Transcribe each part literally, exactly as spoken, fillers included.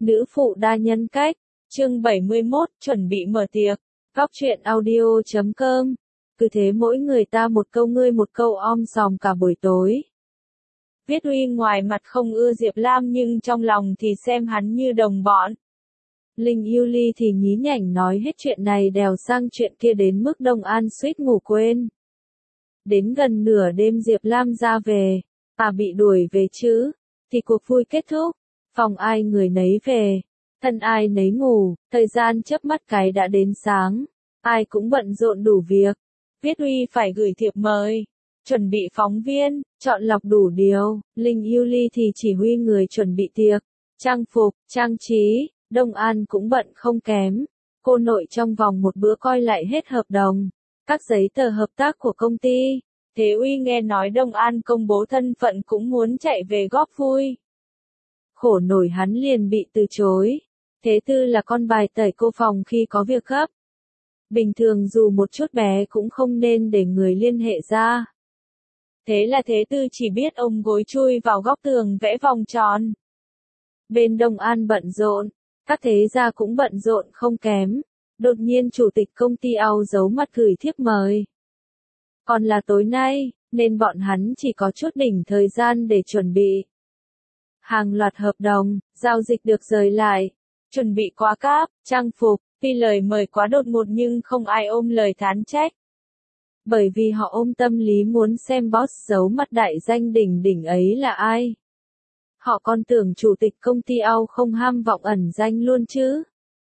Nữ phụ đa nhân cách, chương bảy mươi mốt, chuẩn bị mở tiệc, góc truyện audio chấm com. Cứ thế mỗi người ta một câu ngươi một câu om sòm cả buổi tối. Viết Uy ngoài mặt không ưa Diệp Lam nhưng trong lòng thì xem hắn như đồng bọn. Linh yêu ly thì nhí nhảnh nói hết chuyện này đèo sang chuyện kia đến mức Đông An suýt ngủ quên. Đến gần nửa đêm Diệp Lam ra về, à bị đuổi về chứ, thì cuộc vui kết thúc, phòng ai người nấy về, thân ai nấy ngủ, thời gian chớp mắt cái đã đến sáng, ai cũng bận rộn đủ việc. Viết Uy phải gửi thiệp mời, chuẩn bị phóng viên, chọn lọc đủ điều, Linh yêu ly thì chỉ huy người chuẩn bị tiệc, trang phục, trang trí, Đông An cũng bận không kém, cô nội trong vòng một bữa coi lại hết hợp đồng, các giấy tờ hợp tác của công ty. Thế Uy nghe nói Đông An công bố thân phận cũng muốn chạy về góp vui. Khổ nổi hắn liền bị từ chối. Thế Tư là con bài tẩy cô phòng khi có việc gấp. Bình thường dù một chút bé cũng không nên để người liên hệ ra. Thế là Thế Tư chỉ biết ôm gối chui vào góc tường vẽ vòng tròn. Bên Đông An bận rộn, các thế gia cũng bận rộn không kém. Đột nhiên chủ tịch công ty Âu giấu mặt gửi thiếp mời. Còn là tối nay, nên bọn hắn chỉ có chút đỉnh thời gian để chuẩn bị. Hàng loạt hợp đồng, giao dịch được rời lại, chuẩn bị quá cáp, trang phục, tuy lời mời quá đột ngột nhưng không ai ôm lời thán trách. Bởi vì họ ôm tâm lý muốn xem boss giấu mặt đại danh đỉnh đỉnh ấy là ai. Họ còn tưởng chủ tịch công ty Âu không ham vọng ẩn danh luôn chứ.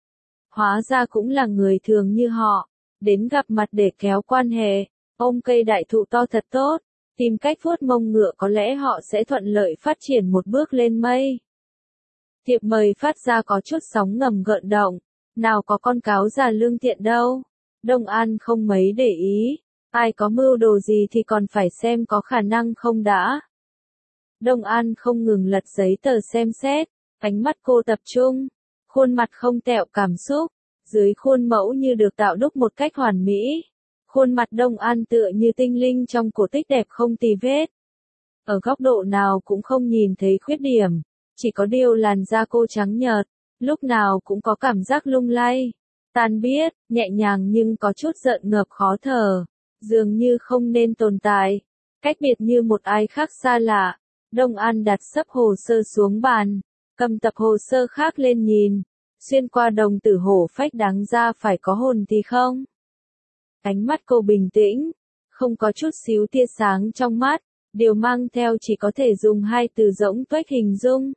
Hóa ra cũng là người thường như họ, đến gặp mặt để kéo quan hệ, ôm cây đại thụ to thật tốt, tìm cách vuốt mông ngựa có lẽ họ sẽ thuận lợi phát triển một bước lên mây. Thiệp mời phát ra có chút sóng ngầm gợn động, nào có con cáo già lương thiện đâu. Đông An không mấy để ý, ai có mưu đồ gì thì còn phải xem có khả năng không đã. Đông An không ngừng lật giấy tờ xem xét, ánh mắt cô tập trung, khuôn mặt không tẹo cảm xúc, dưới khuôn mẫu như được tạo đúc một cách hoàn mỹ. Khuôn mặt Đông An tựa như tinh linh trong cổ tích đẹp không tì vết. Ở góc độ nào cũng không nhìn thấy khuyết điểm, chỉ có điều làn da cô trắng nhợt, lúc nào cũng có cảm giác lung lay, tan biết, nhẹ nhàng nhưng có chút giận ngợp khó thở, dường như không nên tồn tại, cách biệt như một ai khác xa lạ. Đông An đặt sấp hồ sơ xuống bàn, cầm tập hồ sơ khác lên nhìn, xuyên qua đồng tử hổ phách đáng ra phải có hồn thì không. Ánh mắt cô bình tĩnh, không có chút xíu tia sáng trong mắt, điều mang theo chỉ có thể dùng hai từ rỗng tuếch hình dung.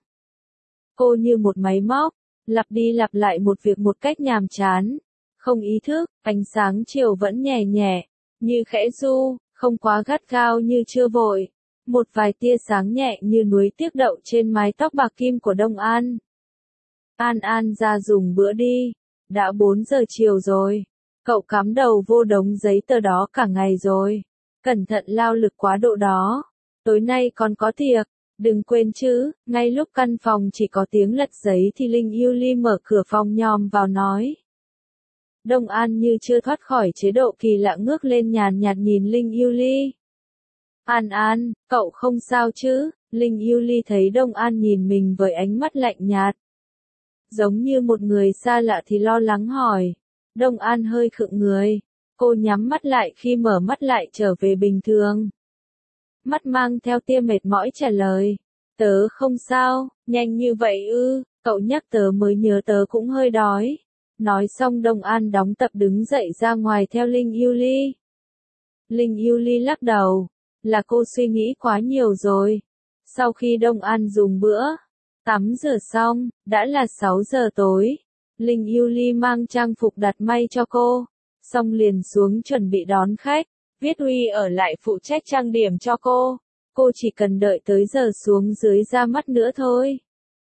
Cô như một máy móc, lặp đi lặp lại một việc một cách nhàm chán, không ý thức, ánh sáng chiều vẫn nhẹ nhẹ, như khẽ du, không quá gắt gao như chưa vội. Một vài tia sáng nhẹ như núi tiếc đậu trên mái tóc bạc kim của Đông An. An An ra dùng bữa đi, đã bốn giờ chiều rồi. Cậu cắm đầu vô đống giấy tờ đó cả ngày rồi. Cẩn thận lao lực quá độ đó. Tối nay còn có tiệc, đừng quên chứ. Ngay lúc căn phòng chỉ có tiếng lật giấy thì Linh yêu ly mở cửa phòng nhòm vào nói. Đông An như chưa thoát khỏi chế độ kỳ lạ ngước lên nhàn nhạt nhìn Linh yêu ly. An An, cậu không sao chứ? Linh yêu ly thấy Đông An nhìn mình với ánh mắt lạnh nhạt. Giống như một người xa lạ thì lo lắng hỏi. Đông An hơi khựng người, cô nhắm mắt lại khi mở mắt lại trở về bình thường. Mắt mang theo tia mệt mỏi trả lời, tớ không sao, nhanh như vậy ư, cậu nhắc tớ mới nhớ tớ cũng hơi đói. Nói xong Đông An đóng tập đứng dậy ra ngoài theo Linh yêu ly. Linh yêu ly lắc đầu, là cô suy nghĩ quá nhiều rồi. Sau khi Đông An dùng bữa, tắm rửa xong, đã là sáu giờ tối. Linh yêu ly mang trang phục đặt may cho cô, xong liền xuống chuẩn bị đón khách. Viết Uy ở lại phụ trách trang điểm cho cô, cô chỉ cần đợi tới giờ xuống dưới ra mắt nữa thôi.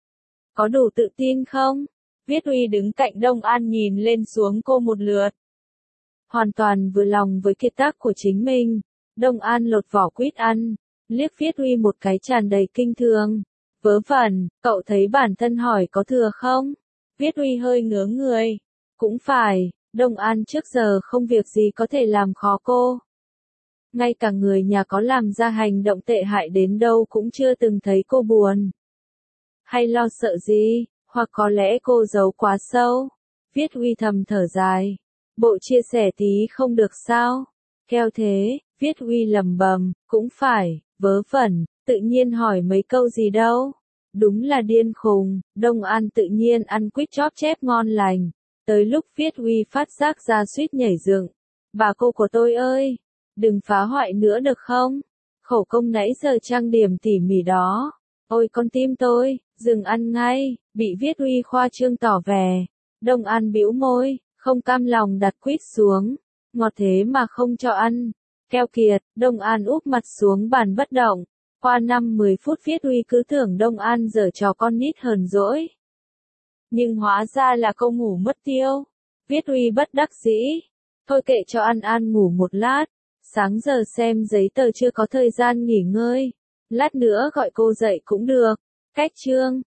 Có đủ tự tin không? Viết Uy đứng cạnh Đông An nhìn lên xuống cô một lượt. Hoàn toàn vừa lòng với kiệt tác của chính mình, Đông An lột vỏ quýt ăn, liếc Viết Uy một cái tràn đầy kinh thường. Vớ vẩn, cậu thấy bản thân hỏi có thừa không? Viết Uy hơi ngớ người. Cũng phải, Đông An trước giờ không việc gì có thể làm khó cô. Ngay cả người nhà có làm ra hành động tệ hại đến đâu cũng chưa từng thấy cô buồn. Hay lo sợ gì, Hoặc có lẽ cô giấu quá sâu. Viết Huy thầm thở dài. Bộ chia sẻ tí không được sao? Keo thế, Viết Huy lầm bầm, cũng phải, vớ vẩn, tự nhiên hỏi mấy câu gì đâu. Đúng là điên khùng, Đông An tự nhiên ăn quýt chóp chép ngon lành. Tới lúc Viết Huy phát giác ra suýt nhảy dựng. Bà cô của tôi ơi, đừng phá hoại nữa được không? Khẩu công nãy giờ trang điểm tỉ mỉ đó. Ôi con tim tôi, dừng ăn ngay, bị Viết Huy khoa trương tỏ vẻ. Đông An bĩu môi, không cam lòng đặt quýt xuống. Ngọt thế mà không cho ăn. Keo kiệt, Đông An úp mặt xuống bàn bất động. Qua năm mười phút Viết Huy cứ tưởng Đông An giở trò con nít hờn dỗi. Nhưng hóa ra là câu ngủ mất tiêu. Viết Huy bất đắc dĩ. Thôi kệ cho An An ngủ một lát. Sáng giờ xem giấy tờ chưa có thời gian nghỉ ngơi. Lát nữa gọi cô dậy cũng được. Cách chương.